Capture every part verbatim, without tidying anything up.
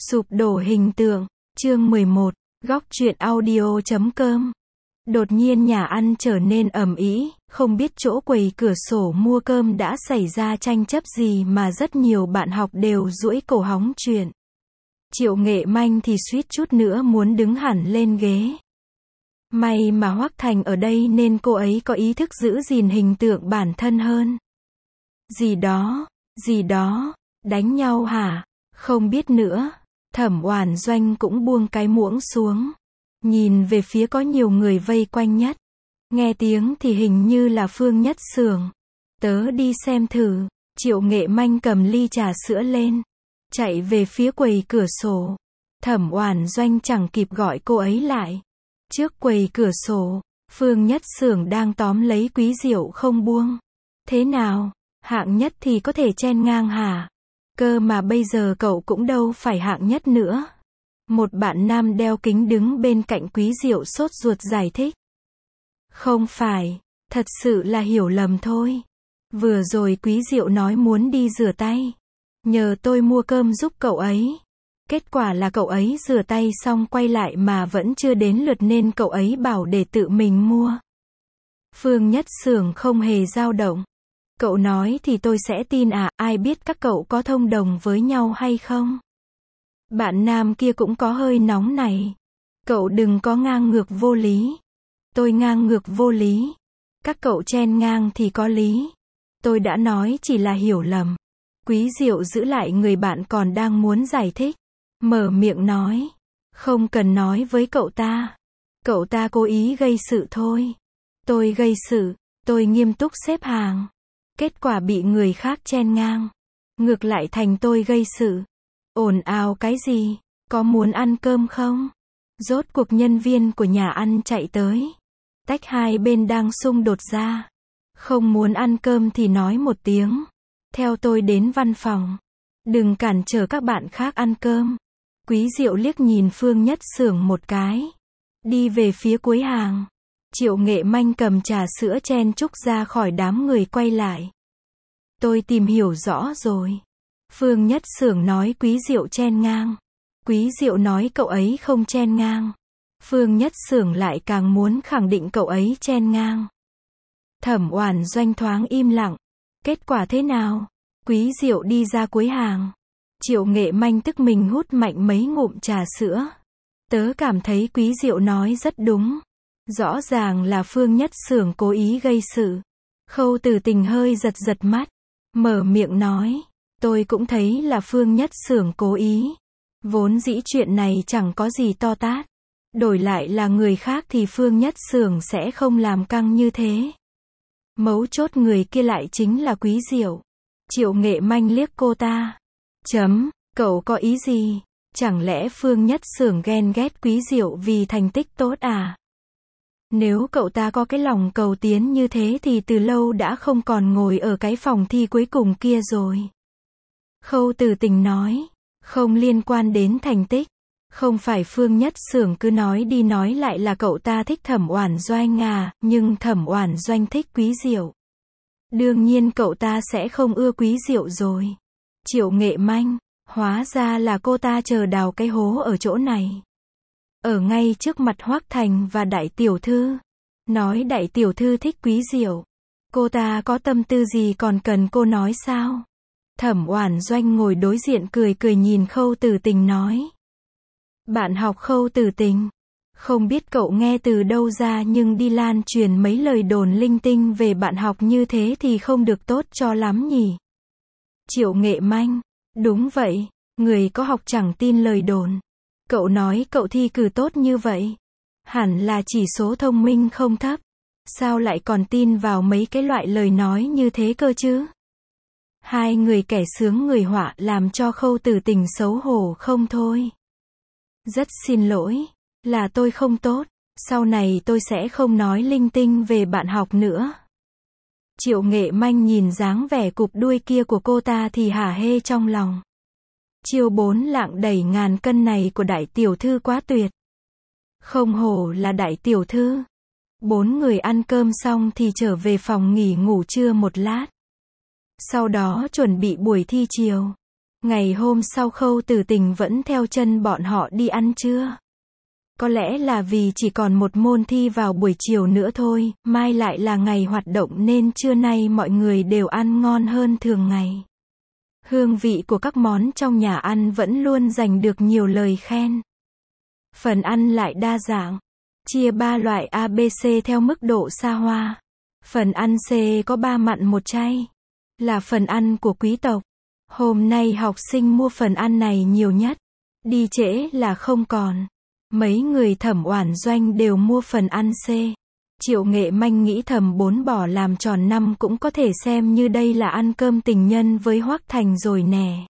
Sụp đổ hình tượng, chương mười một, góc truyện audio chấm com. Đột nhiên nhà ăn trở nên ầm ĩ, không biết chỗ quầy cửa sổ mua cơm đã xảy ra tranh chấp gì mà rất nhiều bạn học đều duỗi cổ hóng chuyện. Triệu Nghệ Manh thì suýt chút nữa muốn đứng hẳn lên ghế. May mà Hoắc Thành ở đây nên cô ấy có ý thức giữ gìn hình tượng bản thân hơn. Gì đó, gì đó, đánh nhau hả? Không biết nữa. Thẩm Oản Doanh cũng buông cái muỗng xuống, nhìn về phía có nhiều người vây quanh nhất. Nghe tiếng thì hình như là Phương Nhất Xưởng. Tớ đi xem thử. Triệu Nghệ Manh cầm ly trà sữa lên, chạy về phía quầy cửa sổ. Thẩm Oản Doanh chẳng kịp gọi cô ấy lại. Trước quầy cửa sổ, Phương Nhất Xưởng đang tóm lấy Quý Diệu không buông. Thế nào, hạng nhất thì có thể chen ngang hả? Cơ mà bây giờ cậu cũng đâu phải hạng nhất nữa. Một bạn nam đeo kính đứng bên cạnh Quý Diệu sốt ruột giải thích. Không phải, thật sự là hiểu lầm thôi. Vừa rồi Quý Diệu nói muốn đi rửa tay, nhờ tôi mua cơm giúp cậu ấy. Kết quả là cậu ấy rửa tay xong quay lại mà vẫn chưa đến lượt nên cậu ấy bảo để tự mình mua. Phương Nhất Xưởng không hề dao động. Cậu nói thì tôi sẽ tin à, ai biết các cậu có thông đồng với nhau hay không? Bạn nam kia cũng có hơi nóng này. Cậu đừng có ngang ngược vô lý. Tôi ngang ngược vô lý. Các cậu chen ngang thì có lý. Tôi đã nói chỉ là hiểu lầm. Quý Diệu giữ lại người bạn còn đang muốn giải thích. Mở miệng nói. Không cần nói với cậu ta. Cậu ta cố ý gây sự thôi. Tôi gây sự, tôi nghiêm túc xếp hàng. Kết quả bị người khác chen ngang. Ngược lại thành tôi gây sự. Ồn ào cái gì? Có muốn ăn cơm không? Rốt cuộc nhân viên của nhà ăn chạy tới. Tách hai bên đang xung đột ra. Không muốn ăn cơm thì nói một tiếng. Theo tôi đến văn phòng. Đừng cản trở các bạn khác ăn cơm. Quý Diệu liếc nhìn Phương Nhất Xưởng một cái. Đi về phía cuối hàng. Triệu Nghệ Manh cầm trà sữa chen chúc ra khỏi đám người quay lại. Tôi tìm hiểu rõ rồi. Phương Nhất Xưởng nói Quý Diệu chen ngang. Quý Diệu nói cậu ấy không chen ngang. Phương Nhất Xưởng lại càng muốn khẳng định cậu ấy chen ngang. Thẩm Oản Doanh thoáng im lặng. Kết quả thế nào? Quý Diệu đi ra cuối hàng. Triệu Nghệ Manh tức mình hút mạnh mấy ngụm trà sữa. Tớ cảm thấy Quý Diệu nói rất đúng. Rõ ràng là Phương Nhất Xưởng cố ý gây sự. Khâu Tử Tình hơi giật giật mắt. Mở miệng nói. Tôi cũng thấy là Phương Nhất Xưởng cố ý. Vốn dĩ chuyện này chẳng có gì to tát. Đổi lại là người khác thì Phương Nhất Xưởng sẽ không làm căng như thế. Mấu chốt người kia lại chính là Quý Diệu. Triệu Nghệ Manh liếc cô ta. Chấm, cậu có ý gì? Chẳng lẽ Phương Nhất Xưởng ghen ghét Quý Diệu vì thành tích tốt à? Nếu cậu ta có cái lòng cầu tiến như thế thì từ lâu đã không còn ngồi ở cái phòng thi cuối cùng kia rồi. Khâu Tử Tình nói, không liên quan đến thành tích. Không phải Phương Nhất Xưởng cứ nói đi nói lại là cậu ta thích Thẩm Oản Doanh à, nhưng Thẩm Oản Doanh thích Quý Diệu. Đương nhiên cậu ta sẽ không ưa Quý Diệu rồi. Triệu Nghệ Manh, hóa ra là cô ta chờ đào cái hố ở chỗ này. Ở ngay trước mặt Hoắc Thành và đại tiểu thư. Nói đại tiểu thư thích Quý Diệu. Cô ta có tâm tư gì còn cần cô nói sao? Thẩm Oản Doanh ngồi đối diện cười cười nhìn Khâu Tử Tình nói. Bạn học Khâu Tử Tình. Không biết cậu nghe từ đâu ra nhưng đi lan truyền mấy lời đồn linh tinh về bạn học như thế thì không được tốt cho lắm nhỉ? Triệu Nghệ Manh. Đúng vậy, người có học chẳng tin lời đồn. Cậu nói cậu thi cử tốt như vậy. Hẳn là chỉ số thông minh không thấp. Sao lại còn tin vào mấy cái loại lời nói như thế cơ chứ? Hai người kẻ sướng người họa làm cho Khâu Tử Tình xấu hổ không thôi. Rất xin lỗi, là tôi không tốt. Sau này tôi sẽ không nói linh tinh về bạn học nữa. Triệu Nghệ Manh nhìn dáng vẻ cụp đuôi kia của cô ta thì hả hê trong lòng. Chiêu bốn lạng đẩy ngàn cân này của đại tiểu thư quá tuyệt. Không hổ là đại tiểu thư. Bốn người ăn cơm xong thì trở về phòng nghỉ ngủ trưa một lát. Sau đó chuẩn bị buổi thi chiều. Ngày hôm sau Khâu Tử Tình vẫn theo chân bọn họ đi ăn trưa. Có lẽ là vì chỉ còn một môn thi vào buổi chiều nữa thôi, mai lại là ngày hoạt động nên trưa nay mọi người đều ăn ngon hơn thường ngày. Hương vị của các món trong nhà ăn vẫn luôn giành được nhiều lời khen. Phần ăn lại đa dạng, chia ba loại A B C theo mức độ xa hoa. Phần ăn C có ba mặn một chay, là phần ăn của quý tộc. Hôm nay học sinh mua phần ăn này nhiều nhất, đi trễ là không còn. Mấy người Thẩm Oản Doanh đều mua phần ăn C. Triệu Nghệ Manh nghĩ thầm bốn bỏ làm tròn năm cũng có thể xem như đây là ăn cơm tình nhân với Hoắc Thành rồi nè.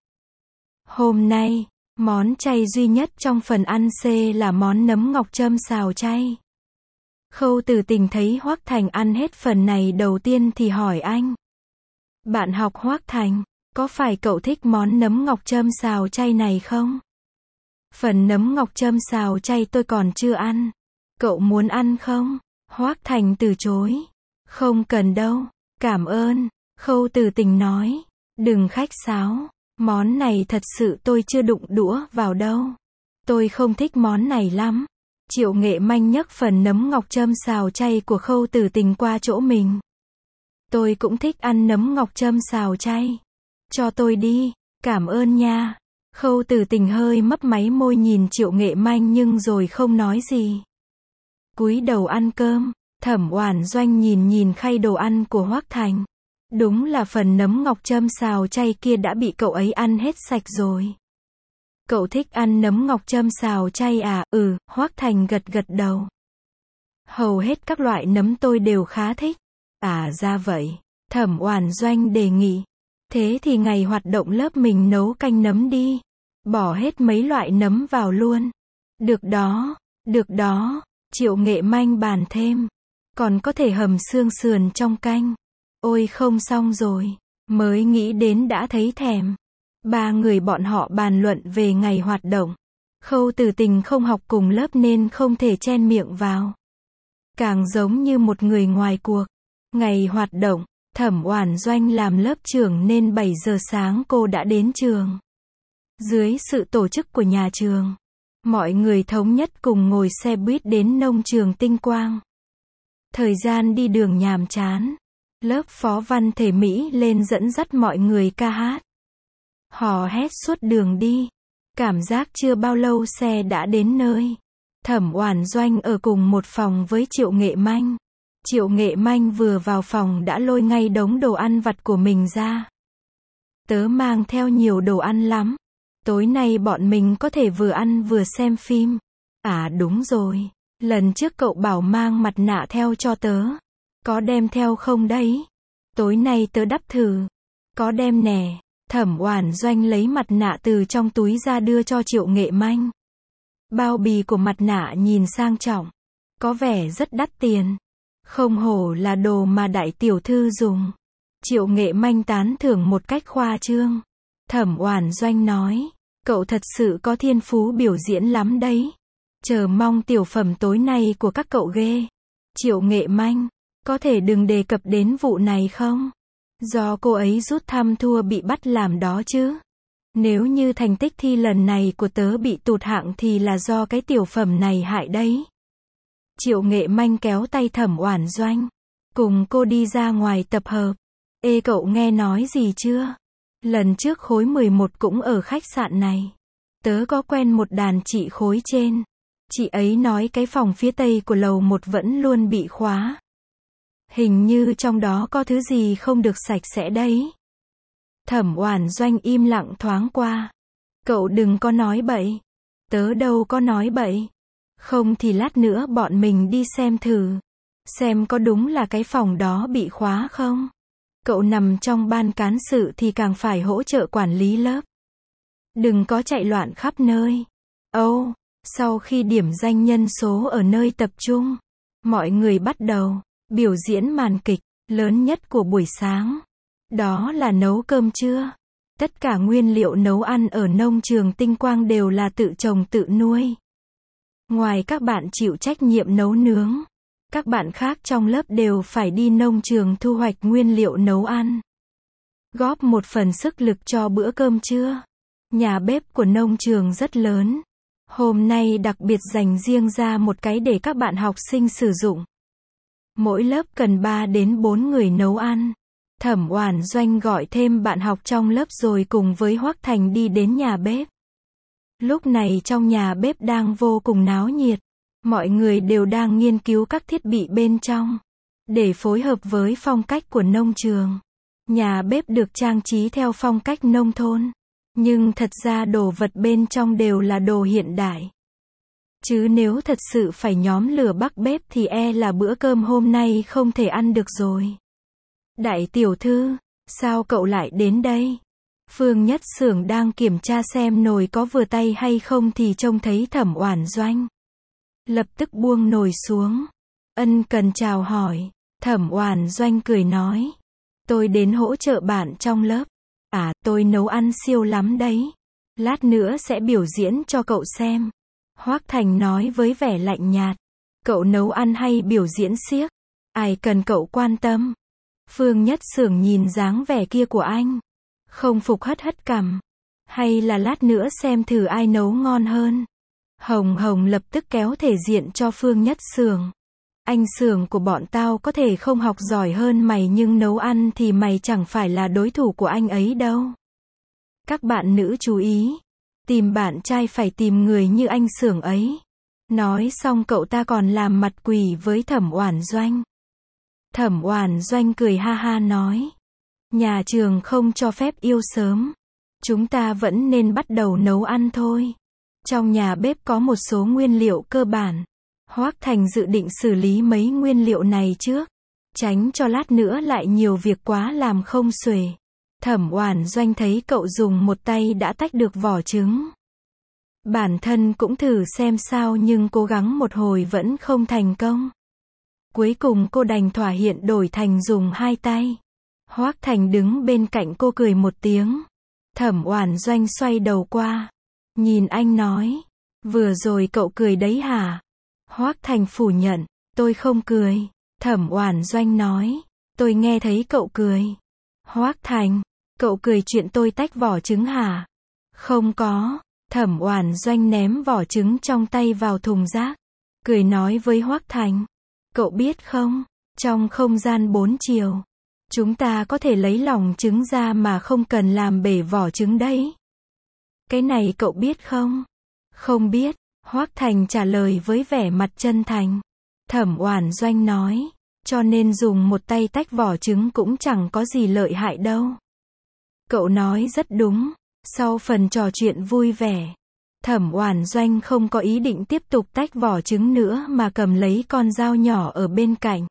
Hôm nay, món chay duy nhất trong phần ăn C là món nấm ngọc châm xào chay. Khâu Tử Tình thấy Hoắc Thành ăn hết phần này đầu tiên thì hỏi anh. Bạn học Hoắc Thành, có phải cậu thích món nấm ngọc châm xào chay này không? Phần nấm ngọc châm xào chay tôi còn chưa ăn. Cậu muốn ăn không? Hoắc Thành từ chối. Không cần đâu, cảm ơn. Khâu Tử Tình nói. Đừng khách sáo, món này thật sự tôi chưa đụng đũa vào đâu. Tôi không thích món này lắm. Triệu Nghệ Manh nhấc phần nấm ngọc châm xào chay của Khâu Tử Tình qua chỗ mình. Tôi cũng thích ăn nấm ngọc châm xào chay. Cho tôi đi, cảm ơn nha. Khâu Tử Tình hơi mấp máy môi nhìn Triệu Nghệ Manh nhưng rồi không nói gì. Cúi đầu ăn cơm, Thẩm Oản Doanh nhìn nhìn khay đồ ăn của Hoắc Thành. Đúng là phần nấm ngọc châm xào chay kia đã bị cậu ấy ăn hết sạch rồi. Cậu thích ăn nấm ngọc châm xào chay à? Ừ, Hoắc Thành gật gật đầu. Hầu hết các loại nấm tôi đều khá thích. À ra vậy, Thẩm Oản Doanh đề nghị. Thế thì ngày hoạt động lớp mình nấu canh nấm đi. Bỏ hết mấy loại nấm vào luôn. Được đó, được đó, Triệu Nghệ Manh bàn thêm. Còn có thể hầm xương sườn trong canh. Ôi không xong rồi, mới nghĩ đến đã thấy thèm. Ba người bọn họ bàn luận về ngày hoạt động. Khâu Tử Tình không học cùng lớp nên không thể chen miệng vào. Càng giống như một người ngoài cuộc. Ngày hoạt động, Thẩm Oản Doanh làm lớp trưởng nên bảy giờ sáng cô đã đến trường. Dưới sự tổ chức của nhà trường, mọi người thống nhất cùng ngồi xe buýt đến nông trường Tinh Quang. Thời gian đi đường nhàm chán. Lớp Phó Văn Thể Mỹ lên dẫn dắt mọi người ca hát. Hò hét suốt đường đi. Cảm giác chưa bao lâu xe đã đến nơi. Thẩm Oản Doanh ở cùng một phòng với Triệu Nghệ Manh. Triệu Nghệ Manh vừa vào phòng đã lôi ngay đống đồ ăn vặt của mình ra. Tớ mang theo nhiều đồ ăn lắm. Tối nay bọn mình có thể vừa ăn vừa xem phim. À đúng rồi, lần trước cậu bảo mang mặt nạ theo cho tớ. Có đem theo không đấy? Tối nay tớ đắp thử. Có đem nè. Thẩm Oản Doanh lấy mặt nạ từ trong túi ra đưa cho Triệu Nghệ Manh. Bao bì của mặt nạ nhìn sang trọng. Có vẻ rất đắt tiền. Không hổ là đồ mà đại tiểu thư dùng. Triệu Nghệ Manh tán thưởng một cách khoa trương. Thẩm Oản Doanh nói. Cậu thật sự có thiên phú biểu diễn lắm đấy. Chờ mong tiểu phẩm tối nay của các cậu ghê. Triệu Nghệ Manh. Có thể đừng đề cập đến vụ này không? Do cô ấy rút thăm thua bị bắt làm đó chứ. Nếu như thành tích thi lần này của tớ bị tụt hạng thì là do cái tiểu phẩm này hại đấy. Triệu Nghệ Manh kéo tay Thẩm Oản Doanh. Cùng cô đi ra ngoài tập hợp. Ê cậu nghe nói gì chưa? Lần trước khối mười một cũng ở khách sạn này. Tớ có quen một đàn chị khối trên. Chị ấy nói cái phòng phía tây của lầu một vẫn luôn bị khóa. Hình như trong đó có thứ gì không được sạch sẽ đấy. Thẩm Oản Doanh im lặng thoáng qua. Cậu đừng có nói bậy. Tớ đâu có nói bậy. Không thì lát nữa bọn mình đi xem thử. Xem có đúng là cái phòng đó bị khóa không. Cậu nằm trong ban cán sự thì càng phải hỗ trợ quản lý lớp. Đừng có chạy loạn khắp nơi. Ồ, oh, sau khi điểm danh nhân số ở nơi tập trung, mọi người bắt đầu biểu diễn màn kịch lớn nhất của buổi sáng. Đó là nấu cơm trưa. Tất cả nguyên liệu nấu ăn ở nông trường Tinh Quang đều là tự trồng tự nuôi. Ngoài các bạn chịu trách nhiệm nấu nướng, các bạn khác trong lớp đều phải đi nông trường thu hoạch nguyên liệu nấu ăn. Góp một phần sức lực cho bữa cơm trưa. Nhà bếp của nông trường rất lớn. Hôm nay đặc biệt dành riêng ra một cái để các bạn học sinh sử dụng. Mỗi lớp cần ba đến bốn người nấu ăn. Thẩm Oản Doanh gọi thêm bạn học trong lớp rồi cùng với Hoắc Thành đi đến nhà bếp. Lúc này trong nhà bếp đang vô cùng náo nhiệt. Mọi người đều đang nghiên cứu các thiết bị bên trong. Để phối hợp với phong cách của nông trường. Nhà bếp được trang trí theo phong cách nông thôn. Nhưng thật ra đồ vật bên trong đều là đồ hiện đại. Chứ nếu thật sự phải nhóm lửa bắc bếp thì e là bữa cơm hôm nay không thể ăn được rồi. Đại tiểu thư, sao cậu lại đến đây? Phương Nhất Xưởng đang kiểm tra xem nồi có vừa tay hay không thì trông thấy Thẩm Oản Doanh. Lập tức buông nồi xuống. Ân cần chào hỏi. Thẩm Oản Doanh cười nói. Tôi đến hỗ trợ bạn trong lớp. À, tôi nấu ăn siêu lắm đấy. Lát nữa sẽ biểu diễn cho cậu xem. Hoắc Thành nói với vẻ lạnh nhạt. Cậu nấu ăn hay biểu diễn xiếc? Ai cần cậu quan tâm? Phương Nhất Xưởng nhìn dáng vẻ kia của anh. Không phục hất hất cằm. Hay là lát nữa xem thử ai nấu ngon hơn. Hồng Hồng lập tức kéo thể diện cho Phương Nhất Xưởng. Anh Xưởng của bọn tao có thể không học giỏi hơn mày nhưng nấu ăn thì mày chẳng phải là đối thủ của anh ấy đâu. Các bạn nữ chú ý. Tìm bạn trai phải tìm người như anh Xưởng ấy. Nói xong cậu ta còn làm mặt quỷ với Thẩm Oản Doanh. Thẩm Oản Doanh cười ha ha nói. Nhà trường không cho phép yêu sớm. Chúng ta vẫn nên bắt đầu nấu ăn thôi. Trong nhà bếp có một số nguyên liệu cơ bản. Hoắc Thành dự định xử lý mấy nguyên liệu này trước. Tránh cho lát nữa lại nhiều việc quá làm không xuể. Thẩm Oản Doanh thấy cậu dùng một tay đã tách được vỏ trứng. Bản thân cũng thử xem sao nhưng cố gắng một hồi vẫn không thành công. Cuối cùng cô đành thỏa hiện đổi thành dùng hai tay. Hoắc Thành đứng bên cạnh cô cười một tiếng. Thẩm Oản Doanh xoay đầu qua. Nhìn anh nói. Vừa rồi cậu cười đấy hả? Hoắc Thành phủ nhận. Tôi không cười. Thẩm Oản Doanh nói. Tôi nghe thấy cậu cười. Hoắc Thành. Cậu cười chuyện tôi tách vỏ trứng hả? Không có. Thẩm Oản Doanh ném vỏ trứng trong tay vào thùng rác. Cười nói với Hoắc Thành. Cậu biết không? Trong không gian bốn chiều. Chúng ta có thể lấy lòng trứng ra mà không cần làm bể vỏ trứng đấy. Cái này cậu biết không? Không biết. Hoắc Thành trả lời với vẻ mặt chân thành. Thẩm Oản Doanh nói. Cho nên dùng một tay tách vỏ trứng cũng chẳng có gì lợi hại đâu. Cậu nói rất đúng. Sau phần trò chuyện vui vẻ, Thẩm Oản Doanh không có ý định tiếp tục tách vỏ trứng nữa mà cầm lấy con dao nhỏ ở bên cạnh.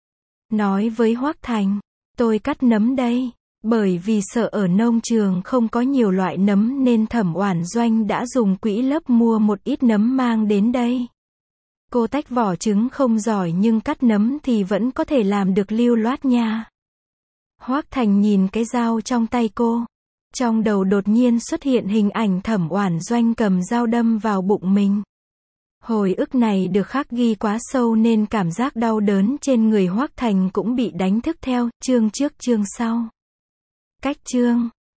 Nói với Hoắc Thành, tôi cắt nấm đây. Bởi vì sợ ở nông trường không có nhiều loại nấm nên Thẩm Oản Doanh đã dùng quỹ lớp mua một ít nấm mang đến đây. Cô tách vỏ trứng không giỏi nhưng cắt nấm thì vẫn có thể làm được lưu loát nha. Hoắc Thành nhìn cái dao trong tay cô. Trong đầu đột nhiên xuất hiện hình ảnh Thẩm Oản Doanh cầm dao đâm vào bụng mình. Hồi ức này được khắc ghi quá sâu nên cảm giác đau đớn trên người Hoắc Thành cũng bị đánh thức theo, chương trước chương sau. Cách chương